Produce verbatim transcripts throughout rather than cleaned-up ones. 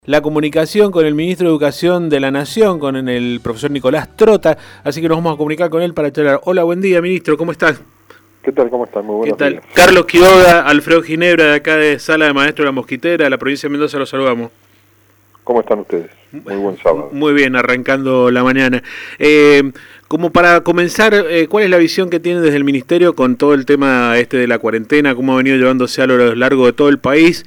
La comunicación con el ministro de Educación de la Nación, con el profesor Nicolás Trota, así que nos vamos a comunicar con él para charlar. Hola, buen día, ministro, ¿cómo estás? ¿Qué tal? ¿Cómo estás? Muy buenos ¿Qué tal? días. Carlos Quiroga, Alfredo Ginebra, de acá de Sala de Maestro de la Mosquitera, de la provincia de Mendoza, los saludamos. ¿Cómo están ustedes? Muy buen sábado. Muy bien, arrancando la mañana. Eh, como para comenzar, eh, ¿cuál es la visión que tiene desde el Ministerio con todo el tema este de la cuarentena? ¿Cómo ha venido llevándose a lo largo de todo el país?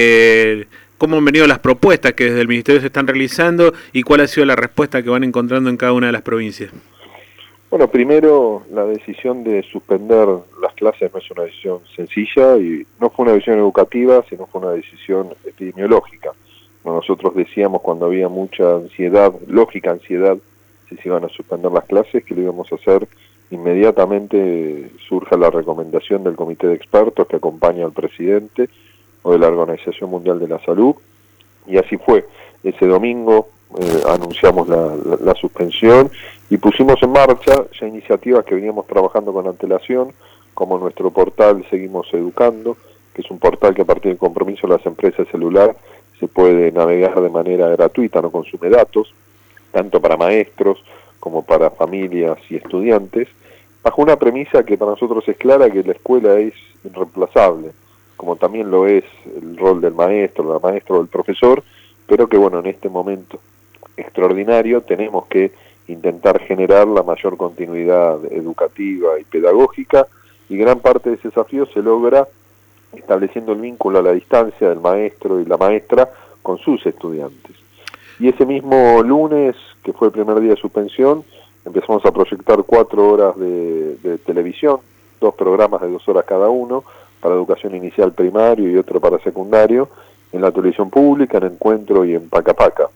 Eh, ¿Cómo han venido las propuestas que desde el Ministerio se están realizando y cuál ha sido la respuesta que van encontrando en cada una de las provincias? Bueno, primero, la decisión de suspender las clases no es una decisión sencilla y no fue una decisión educativa, sino fue una decisión epidemiológica. Nosotros decíamos cuando había mucha ansiedad, lógica ansiedad, si se iban a suspender las clases, que lo íbamos a hacer inmediatamente. Surja la recomendación del comité de expertos que acompaña al presidente o de la Organización Mundial de la Salud, y así fue. Ese domingo eh, anunciamos la, la, la suspensión y pusimos en marcha ya iniciativas que veníamos trabajando con antelación, como nuestro portal Seguimos Educando, que es un portal que a partir del compromiso de las empresas celular se puede navegar de manera gratuita, no consume datos, tanto para maestros como para familias y estudiantes, bajo una premisa que para nosotros es clara, que la escuela es irreemplazable, como también lo es el rol del maestro, la maestra o del profesor, pero que bueno, en este momento extraordinario tenemos que intentar generar la mayor continuidad educativa y pedagógica, y gran parte de ese desafío se logra estableciendo el vínculo a la distancia del maestro y la maestra con sus estudiantes. Y ese mismo lunes, que fue el primer día de suspensión, empezamos a proyectar cuatro horas de, de televisión, dos programas de dos horas cada uno, para educación inicial primario y otro para secundario, en la televisión pública, en Encuentro y en Pacapaca.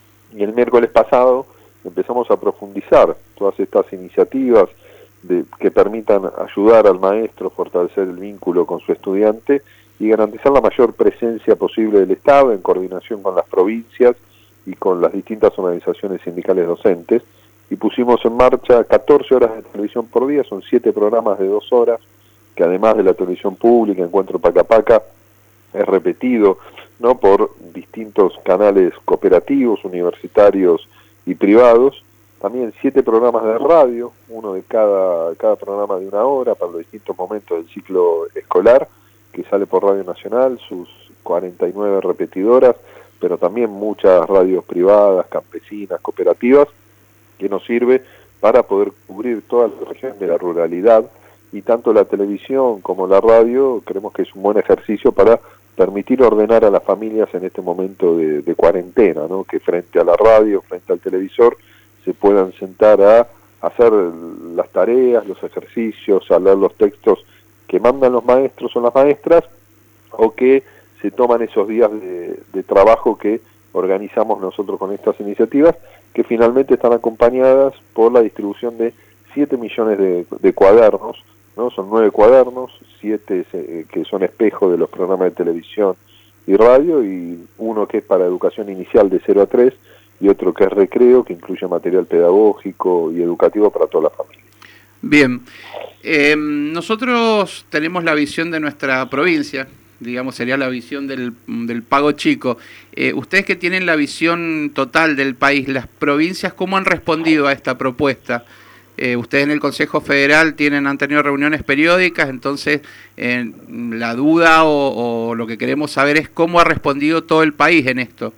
Y el miércoles pasado empezamos a profundizar todas estas iniciativas de, que permitan ayudar al maestro, fortalecer el vínculo con su estudiante y garantizar la mayor presencia posible del Estado en coordinación con las provincias y con las distintas organizaciones sindicales docentes. Y pusimos en marcha catorce horas de televisión por día, son siete programas de dos horas, que además de la televisión pública, Encuentro Pacapaca, es repetido no por distintos canales cooperativos, universitarios y privados. También siete programas de radio, uno de cada, cada programa de una hora para los distintos momentos del ciclo escolar, que sale por Radio Nacional, sus cuarenta y nueve repetidoras, pero también muchas radios privadas, campesinas, cooperativas, que nos sirve para poder cubrir toda la región de la ruralidad, y tanto la televisión como la radio creemos que es un buen ejercicio para permitir ordenar a las familias en este momento de, de cuarentena, ¿no? Que frente a la radio, frente al televisor, se puedan sentar a hacer las tareas, los ejercicios, a leer los textos que mandan los maestros o las maestras, o que se toman esos días de, de trabajo que organizamos nosotros con estas iniciativas, que finalmente están acompañadas por la distribución de siete millones de, de cuadernos, ¿no? Son nueve cuadernos, siete eh, que son espejo de los programas de televisión y radio, y uno que es para educación inicial de cero a tres, y otro que es recreo, que incluye material pedagógico y educativo para toda la familia. Bien, eh, nosotros tenemos la visión de nuestra provincia, digamos, sería la visión del, del pago chico. Eh, ustedes que tienen la visión total del país, las provincias, ¿cómo han respondido a esta propuesta? Eh, ustedes en el Consejo Federal tienen han tenido reuniones periódicas, entonces eh, la duda o, o lo que queremos saber es cómo ha respondido todo el país en esto.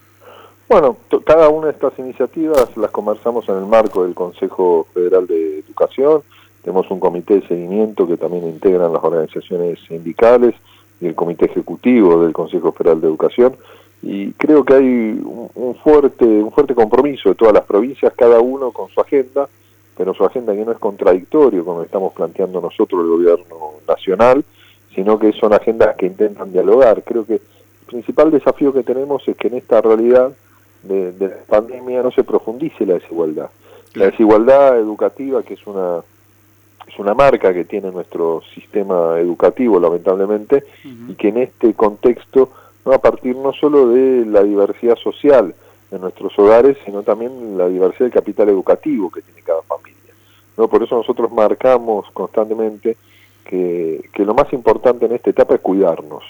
Bueno, cada una de estas iniciativas las conversamos en el marco del Consejo Federal de Educación. Tenemos un comité de seguimiento que también integran las organizaciones sindicales y el comité ejecutivo del Consejo Federal de Educación, y creo que hay un, un fuerte un fuerte compromiso de todas las provincias, cada uno con su agenda, pero su agenda que no es contradictorio con lo que estamos planteando nosotros, el gobierno nacional, sino que son agendas que intentan dialogar. Creo que el principal desafío que tenemos es que en esta realidad de, de la pandemia no se profundice la desigualdad. La desigualdad educativa, que es una es una marca que tiene nuestro sistema educativo, lamentablemente, uh-huh. y que en este contexto, no a partir no solo de la diversidad social en nuestros hogares, sino también la diversidad del capital educativo que tiene cada familia, ¿no? Por eso nosotros marcamos constantemente que, que lo más importante en esta etapa es cuidarnos,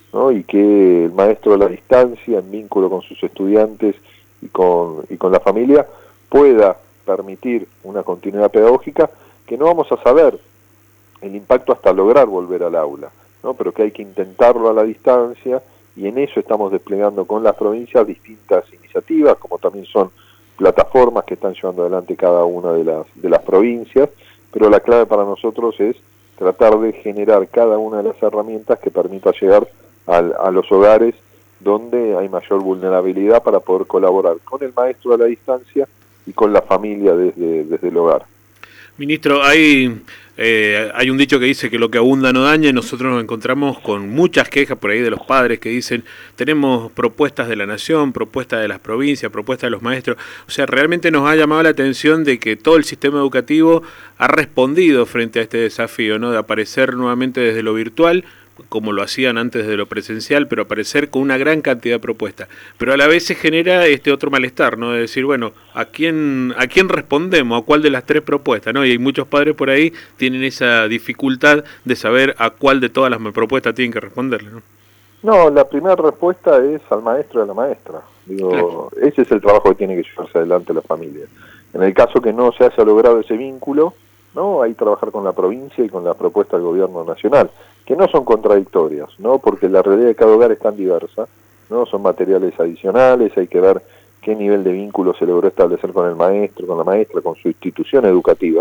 ¿no? Y que el maestro a la distancia, en vínculo con sus estudiantes y con, y con la familia, pueda permitir una continuidad pedagógica que no vamos a saber el impacto hasta lograr volver al aula, ¿no? Pero que hay que intentarlo a la distancia, y en eso estamos desplegando con las provincias distintas iniciativas, como también son plataformas que están llevando adelante cada una de las, de las provincias, pero la clave para nosotros es tratar de generar cada una de las herramientas que permita llegar al, a los hogares donde hay mayor vulnerabilidad para poder colaborar con el maestro a la distancia y con la familia desde, desde el hogar. Ministro, hay, eh, hay un dicho que dice que lo que abunda no daña, y nosotros nos encontramos con muchas quejas por ahí de los padres que dicen, tenemos propuestas de la nación, propuestas de las provincias, propuestas de los maestros. O sea, realmente nos ha llamado la atención de que todo el sistema educativo ha respondido frente a este desafío, ¿no? De aparecer nuevamente desde lo virtual, como lo hacían antes de lo presencial, pero aparecer con una gran cantidad de propuestas. Pero a la vez se genera este otro malestar, ¿no? De decir, bueno, ¿a quién a quién respondemos? ¿A cuál de las tres propuestas? ¿No? Y hay muchos padres por ahí tienen esa dificultad de saber a cuál de todas las propuestas tienen que responderle, ¿no? No, la primera respuesta es al maestro y a la maestra. Digo, claro. Ese es el trabajo que tiene que llevarse adelante la familia. En el caso que no se haya logrado ese vínculo, ¿no? Hay que trabajar con la provincia y con la propuesta del gobierno nacional, que no son contradictorias, ¿no? Porque la realidad de cada hogar es tan diversa, ¿no? Son materiales adicionales, hay que ver qué nivel de vínculo se logró establecer con el maestro, con la maestra, con su institución educativa.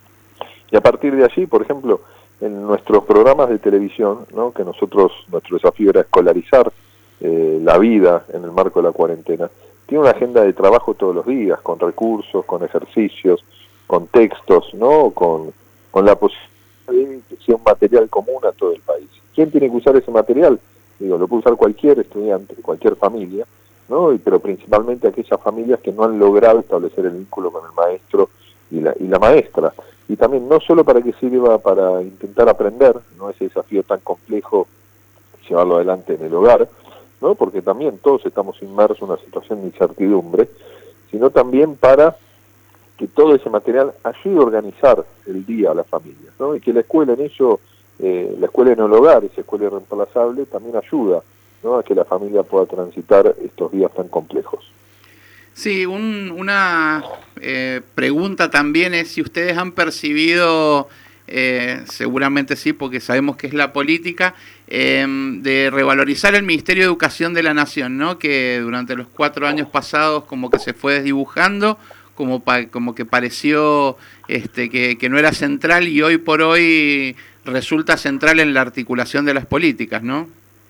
Y a partir de allí, por ejemplo, en nuestros programas de televisión, ¿no? Que nosotros, nuestro desafío era escolarizar eh, la vida en el marco de la cuarentena, tiene una agenda de trabajo todos los días, con recursos, con ejercicios, con textos, ¿no? Con, con la posibilidad de que sea un material común a todo el país. ¿Quién tiene que usar ese material? Digo, lo puede usar cualquier estudiante, cualquier familia, ¿no? Y, pero principalmente aquellas familias que no han logrado establecer el vínculo con el maestro y la, y la maestra. Y también no solo para que sirva para intentar aprender, ¿no? Ese desafío tan complejo, llevarlo adelante en el hogar, ¿no? Porque también todos estamos inmersos en una situación de incertidumbre, sino también para que todo ese material ayude a organizar el día a la familia, ¿no? Y que la escuela en ello, eh, la escuela en el hogar, esa escuela irreemplazable, también ayuda, ¿no? A que la familia pueda transitar estos días tan complejos. Sí, un, una eh, pregunta también es si ustedes han percibido, eh, seguramente sí, porque sabemos que es la política, eh, de revalorizar el Ministerio de Educación de la Nación, ¿no? Que durante los cuatro años pasados como que se fue desdibujando, como pa, como que pareció este que, que no era central, y hoy por hoy resulta central en la articulación de las políticas, ¿no?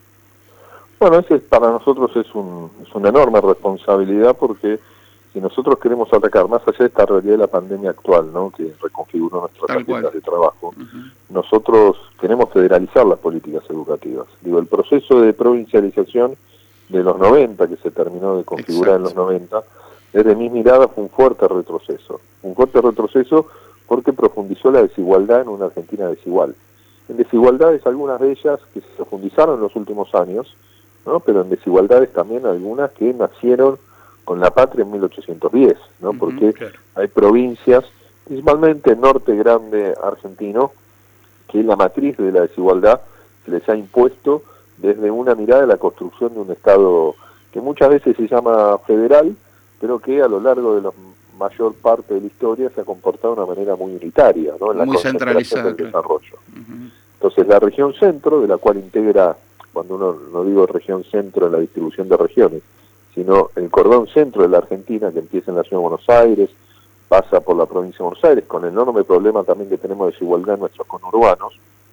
Bueno, ese para nosotros es, un, es una enorme responsabilidad, porque si nosotros queremos atacar, más allá de esta realidad de la pandemia actual, ¿no? Que reconfiguró nuestras agendas de trabajo, uh-huh. Nosotros queremos federalizar las políticas educativas. Digo, el proceso de provincialización de los noventa, que se terminó de configurar Exacto. en los noventa, desde mi mirada fue un fuerte retroceso, un fuerte retroceso porque profundizó la desigualdad en una Argentina desigual. En desigualdades, algunas de ellas que se profundizaron en los últimos años, ¿no? Pero en desigualdades también algunas que nacieron con la patria en mil ochocientos diez, ¿no? Uh-huh, porque claro. Hay provincias, principalmente el norte grande argentino, que la matriz de la desigualdad se les ha impuesto desde una mirada de la construcción de un Estado que muchas veces se llama federal, pero que a lo largo de la mayor parte de la historia se ha comportado de una manera muy unitaria, ¿no? En la muy centralizada del desarrollo. Uh-huh. Entonces la región centro, de la cual integra, cuando uno no digo región centro en la distribución de regiones, sino el cordón centro de la Argentina, que empieza en la ciudad de Buenos Aires, pasa por la provincia de Buenos Aires, con el enorme problema también que tenemos de desigualdad en nuestros conurbanos,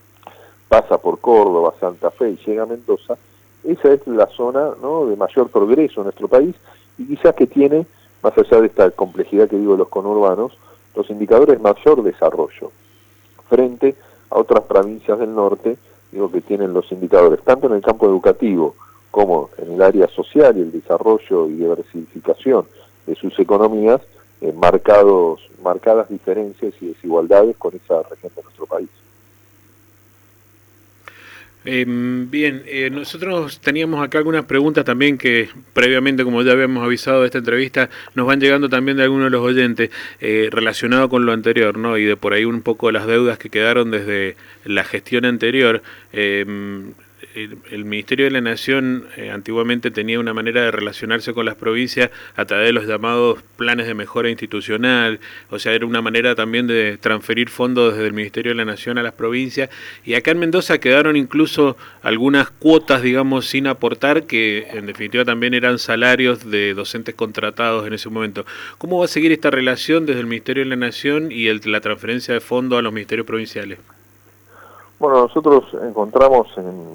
pasa por Córdoba, Santa Fe y llega a Mendoza. Esa es la zona, ¿no? de mayor progreso en nuestro país, y quizás que tiene, más allá de esta complejidad que digo de los conurbanos, los indicadores de mayor desarrollo, frente a otras provincias del norte, digo que tienen los indicadores, tanto en el campo educativo como en el área social y el desarrollo y diversificación de sus economías, eh, marcados, marcadas diferencias y desigualdades con esa región de nuestro país. Eh, bien, eh, nosotros teníamos acá algunas preguntas también que previamente, como ya habíamos avisado de esta entrevista, nos van llegando también de algunos de los oyentes eh, relacionado con lo anterior, ¿no? Y de por ahí un poco las deudas que quedaron desde la gestión anterior. Eh, el, el Ministerio de la Nación eh, antiguamente tenía una manera de relacionarse con las provincias a través de los llamados planes de mejora institucional, o sea, era una manera también de transferir fondos desde el Ministerio de la Nación a las provincias, y acá en Mendoza quedaron incluso algunas cuotas, digamos, sin aportar, que en definitiva también eran salarios de docentes contratados en ese momento. ¿Cómo va a seguir esta relación desde el Ministerio de la Nación y el, la transferencia de fondos a los ministerios provinciales? Bueno, nosotros encontramos,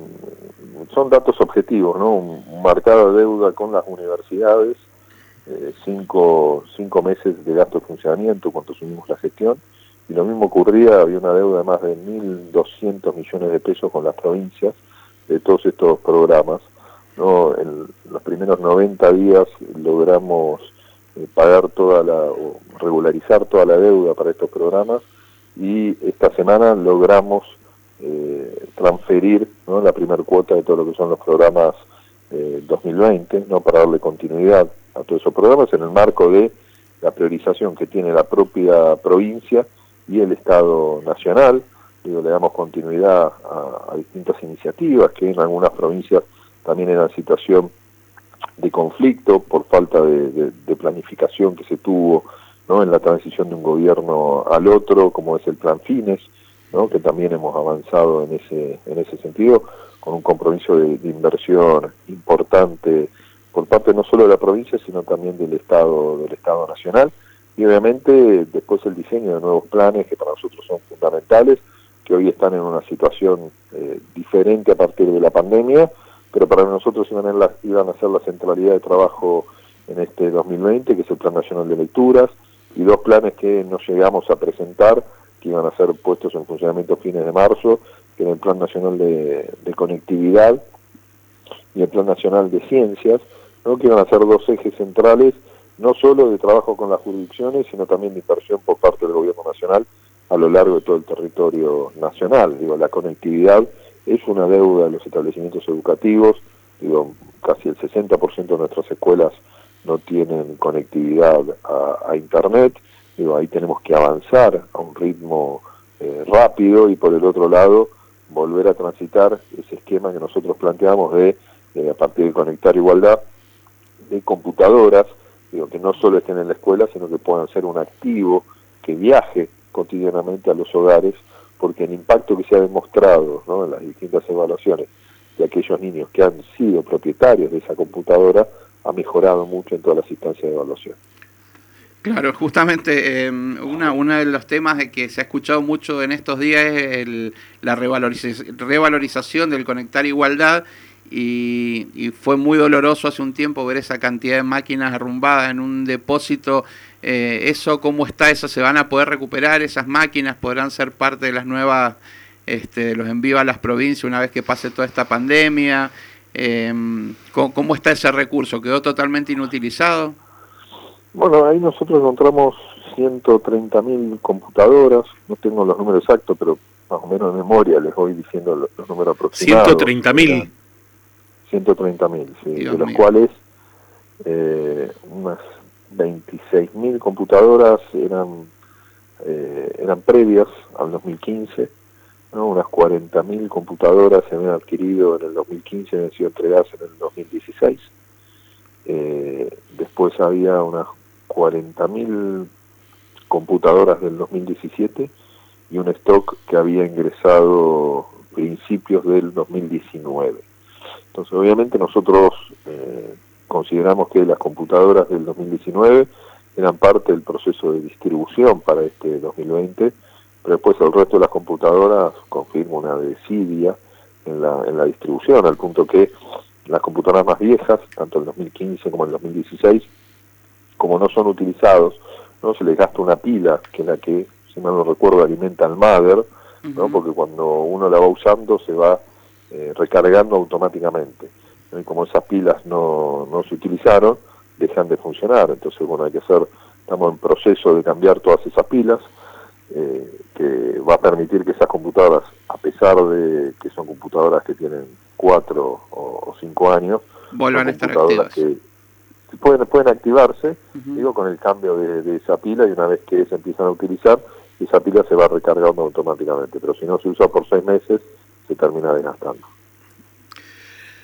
en, son datos objetivos, ¿no? Un marcada deuda con las universidades, eh, cinco, cinco meses de gasto de funcionamiento cuando asumimos la gestión, y lo mismo ocurría, había una deuda de más de mil doscientos millones de pesos con las provincias de todos estos programas, ¿no? En los primeros noventa días logramos eh, pagar toda la, o regularizar toda la deuda para estos programas, y esta semana logramos Eh, transferir, ¿no?, la primera cuota de todo lo que son los programas eh, dos mil veinte, ¿no?, para darle continuidad a todos esos programas en el marco de la priorización que tiene la propia provincia y el Estado Nacional. Digo, le damos continuidad a, a distintas iniciativas que en algunas provincias también eran situación de conflicto por falta de, de, de planificación que se tuvo, ¿no?, en la transición de un gobierno al otro, como es el Plan Fines, ¿no?, que también hemos avanzado en ese en ese sentido, con un compromiso de, de inversión importante por parte no solo de la provincia, sino también del Estado del Estado Nacional, y obviamente después el diseño de nuevos planes que para nosotros son fundamentales, que hoy están en una situación eh, diferente a partir de la pandemia, pero para nosotros iban a, la, iban a ser la centralidad de trabajo en este dos mil veinte, que es el Plan Nacional de Lecturas, y dos planes que nos llegamos a presentar, que iban a ser puestos en funcionamiento a fines de marzo, que era el Plan Nacional de, de Conectividad y el Plan Nacional de Ciencias, ¿no?, que iban a ser dos ejes centrales, no solo de trabajo con las jurisdicciones, sino también de inversión por parte del Gobierno Nacional a lo largo de todo el territorio nacional. Digo, la conectividad es una deuda de los establecimientos educativos, digo, casi el sesenta por ciento de nuestras escuelas no tienen conectividad a, a Internet. Digo, ahí tenemos que avanzar a un ritmo eh, rápido, y por el otro lado volver a transitar ese esquema que nosotros planteamos de, de a partir de Conectar Igualdad, de computadoras, digo, que no solo estén en la escuela, sino que puedan ser un activo que viaje cotidianamente a los hogares, porque el impacto que se ha demostrado, ¿no?, en las distintas evaluaciones de aquellos niños que han sido propietarios de esa computadora ha mejorado mucho en todas las instancias de evaluación. Claro, justamente eh, una, uno de los temas de que se ha escuchado mucho en estos días es el, la revalorización, revalorización del Conectar Igualdad, y, y fue muy doloroso hace un tiempo ver esa cantidad de máquinas arrumbadas en un depósito. Eh, ¿Eso cómo está? ¿Eso se van a poder recuperar? ¿Esas máquinas podrán ser parte de las nuevas, este, de los envíos a las provincias una vez que pase toda esta pandemia? Eh, ¿cómo, ¿Cómo está ese recurso? ¿Quedó totalmente inutilizado? Bueno, ahí nosotros encontramos ciento treinta mil computadoras, no tengo los números exactos, pero más o menos de memoria les voy diciendo los, los números aproximados. ¿ciento treinta mil? ciento treinta mil, sí, Dios de los mío. cuales eh, unas veintiséis mil computadoras eran eh, eran previas al dos mil quince, ¿no? Unas cuarenta mil computadoras se habían adquirido en el dos mil quince y habían sido entregadas en el dos mil dieciséis. Eh, después había unas cuarenta mil computadoras del dos mil diecisiete y un stock que había ingresado principios del dos mil diecinueve. Entonces, obviamente nosotros eh, consideramos que las computadoras del dos mil diecinueve eran parte del proceso de distribución para este dos mil veinte, pero después el resto de las computadoras confirma una desidia en la, en la distribución, al punto que las computadoras más viejas, tanto el dos mil quince como el dos mil dieciséis, como no son utilizados, no se les gasta una pila, que es la que, si mal no recuerdo, alimenta al mother, ¿no? Uh-huh. Porque cuando uno la va usando se va eh, recargando automáticamente, ¿no? Y como esas pilas no, no se utilizaron, dejan de funcionar. Entonces, bueno, hay que hacer, estamos en proceso de cambiar todas esas pilas, eh, que va a permitir que esas computadoras, a pesar de que son computadoras que tienen cuatro o cinco años, vuelvan a estar activas. Que pueden, pueden activarse, uh-huh. digo, con el cambio de, de esa pila, y una vez que se empiezan a utilizar, esa pila se va recargando automáticamente, pero si no se usa por seis meses, se termina desgastando.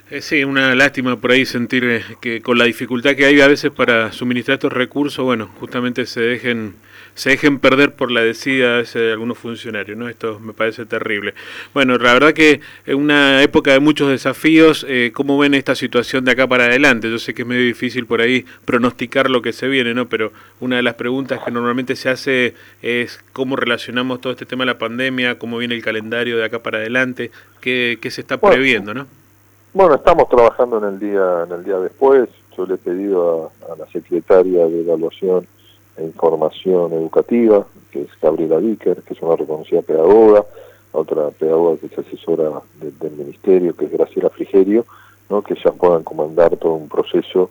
Eh, sí, una lástima por ahí sentir eh, que con la dificultad que hay a veces para suministrar estos recursos, bueno, justamente se dejen se dejen perder por la desidia a veces de algunos funcionarios, ¿no? Esto me parece terrible. Bueno, la verdad que en una época de muchos desafíos, eh, ¿cómo ven esta situación de acá para adelante? Yo sé que es medio difícil por ahí pronosticar lo que se viene, ¿no? Pero una de las preguntas que normalmente se hace es cómo relacionamos todo este tema de la pandemia, cómo viene el calendario de acá para adelante, qué, qué se está bueno, previendo, ¿no? Bueno, estamos trabajando en el día en el día después. Yo le he pedido a, a la secretaria de Evaluación e Información Educativa, que es Gabriela Dicker, que es una reconocida pedagoga, otra pedagoga que es asesora de, del Ministerio, que es Graciela Frigerio, ¿no? Que ya puedan comandar todo un proceso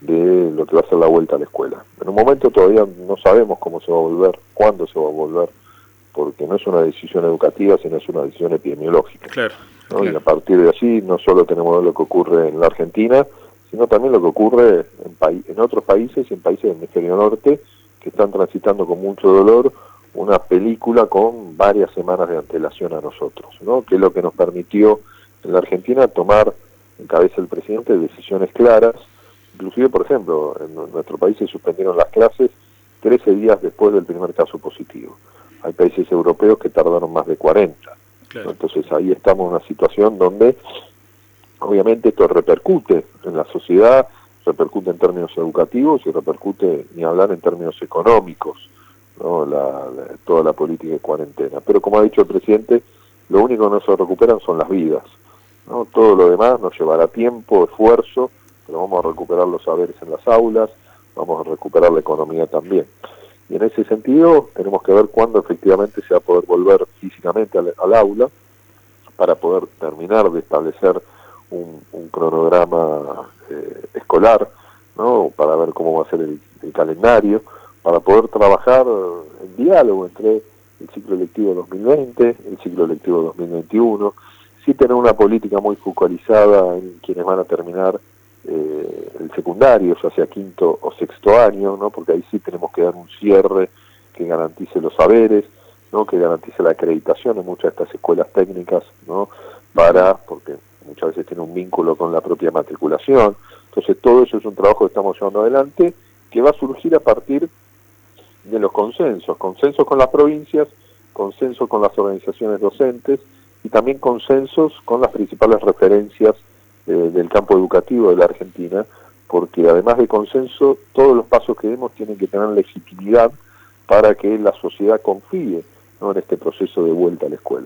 de lo que va a ser la vuelta a la escuela. En un momento todavía no sabemos cómo se va a volver, cuándo se va a volver, porque no es una decisión educativa, sino es una decisión epidemiológica. Claro. ¿no? Claro. Y a partir de allí no solo tenemos lo que ocurre en la Argentina, sino también lo que ocurre en, pa en otros países y en países del hemisferio norte que están transitando con mucho dolor una película con varias semanas de antelación a nosotros, ¿no? Que es lo que nos permitió en la Argentina tomar, en cabeza del presidente, decisiones claras. Inclusive, por ejemplo, en nuestro país se suspendieron las clases trece días después del primer caso positivo. Hay países europeos que tardaron más de cuarenta. Claro. Entonces ahí estamos en una situación donde obviamente esto repercute en la sociedad, repercute en términos educativos y repercute, ni hablar, en términos económicos, ¿no? la, la, toda la política de cuarentena. Pero como ha dicho el presidente, lo único que no se recuperan son las vidas, ¿no? Todo lo demás nos llevará tiempo, esfuerzo, pero vamos a recuperar los saberes en las aulas, vamos a recuperar la economía también. Y en ese sentido tenemos que ver cuándo efectivamente se va a poder volver físicamente al, al aula para poder terminar de establecer un, un cronograma eh, escolar, ¿no? Para ver cómo va a ser el, el calendario, para poder trabajar en diálogo entre el ciclo lectivo dos mil veinte, el ciclo lectivo dos mil veintiuno, sí tener una política muy focalizada en quienes van a terminar eh, el secundario, ya sea quinto o sexto año, ¿no? Porque ahí sí tenemos que dar un cierre que garantice los saberes, ¿no? Que garantice la acreditación en muchas de estas escuelas técnicas, ¿no? Para, porque muchas veces tiene un vínculo con la propia matriculación. Entonces todo eso es un trabajo que estamos llevando adelante, que va a surgir a partir de los consensos, consensos con las provincias, consensos con las organizaciones docentes y también consensos con las principales referencias eh, del campo educativo de la Argentina, porque además de consenso, todos los pasos que demos tienen que tener legitimidad para que la sociedad confíe, ¿no? En este proceso de vuelta a la escuela.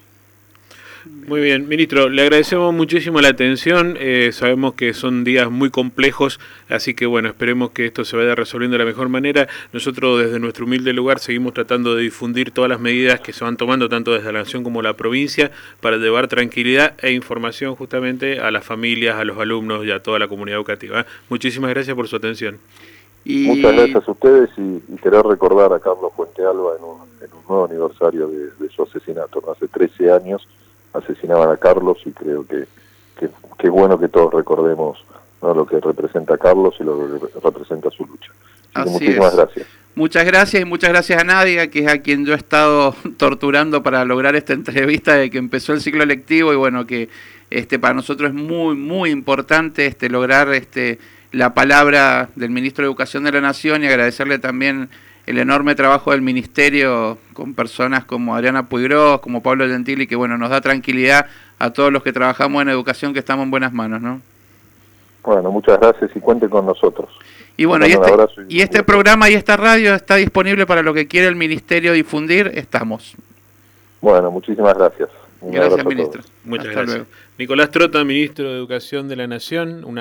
Muy bien, ministro, le agradecemos muchísimo la atención, eh, sabemos que son días muy complejos, así que bueno, esperemos que esto se vaya resolviendo de la mejor manera. Nosotros desde nuestro humilde lugar seguimos tratando de difundir todas las medidas que se van tomando tanto desde la nación como la provincia para llevar tranquilidad e información justamente a las familias, a los alumnos y a toda la comunidad educativa. Muchísimas gracias por su atención. Y... Muchas gracias a ustedes y, y querer recordar a Carlos Puentealba en un, en un nuevo aniversario de, de su asesinato. Hace trece años asesinaban a Carlos y creo que, que, que es bueno que todos recordemos, ¿no? Lo que representa a Carlos y lo que representa su lucha. Así Así que muchísimas es. gracias. Muchas gracias y muchas gracias a Nadia, que es a quien yo he estado torturando para lograr esta entrevista de que empezó el ciclo lectivo y bueno, que este para nosotros es muy, muy importante este lograr este la palabra del Ministro de Educación de la Nación y agradecerle también el enorme trabajo del Ministerio con personas como Adriana Puigros, como Pablo Gentili, que bueno, nos da tranquilidad a todos los que trabajamos en educación que estamos en buenas manos, ¿no? Bueno, muchas gracias y cuente con nosotros. Y bueno, y este, y, y este programa y esta radio está disponible para lo que quiere el Ministerio difundir, estamos. Bueno, muchísimas gracias. Un gracias, ministro. Muchas Hasta gracias. Luego. Nicolás Trota, Ministro de Educación de la Nación. Una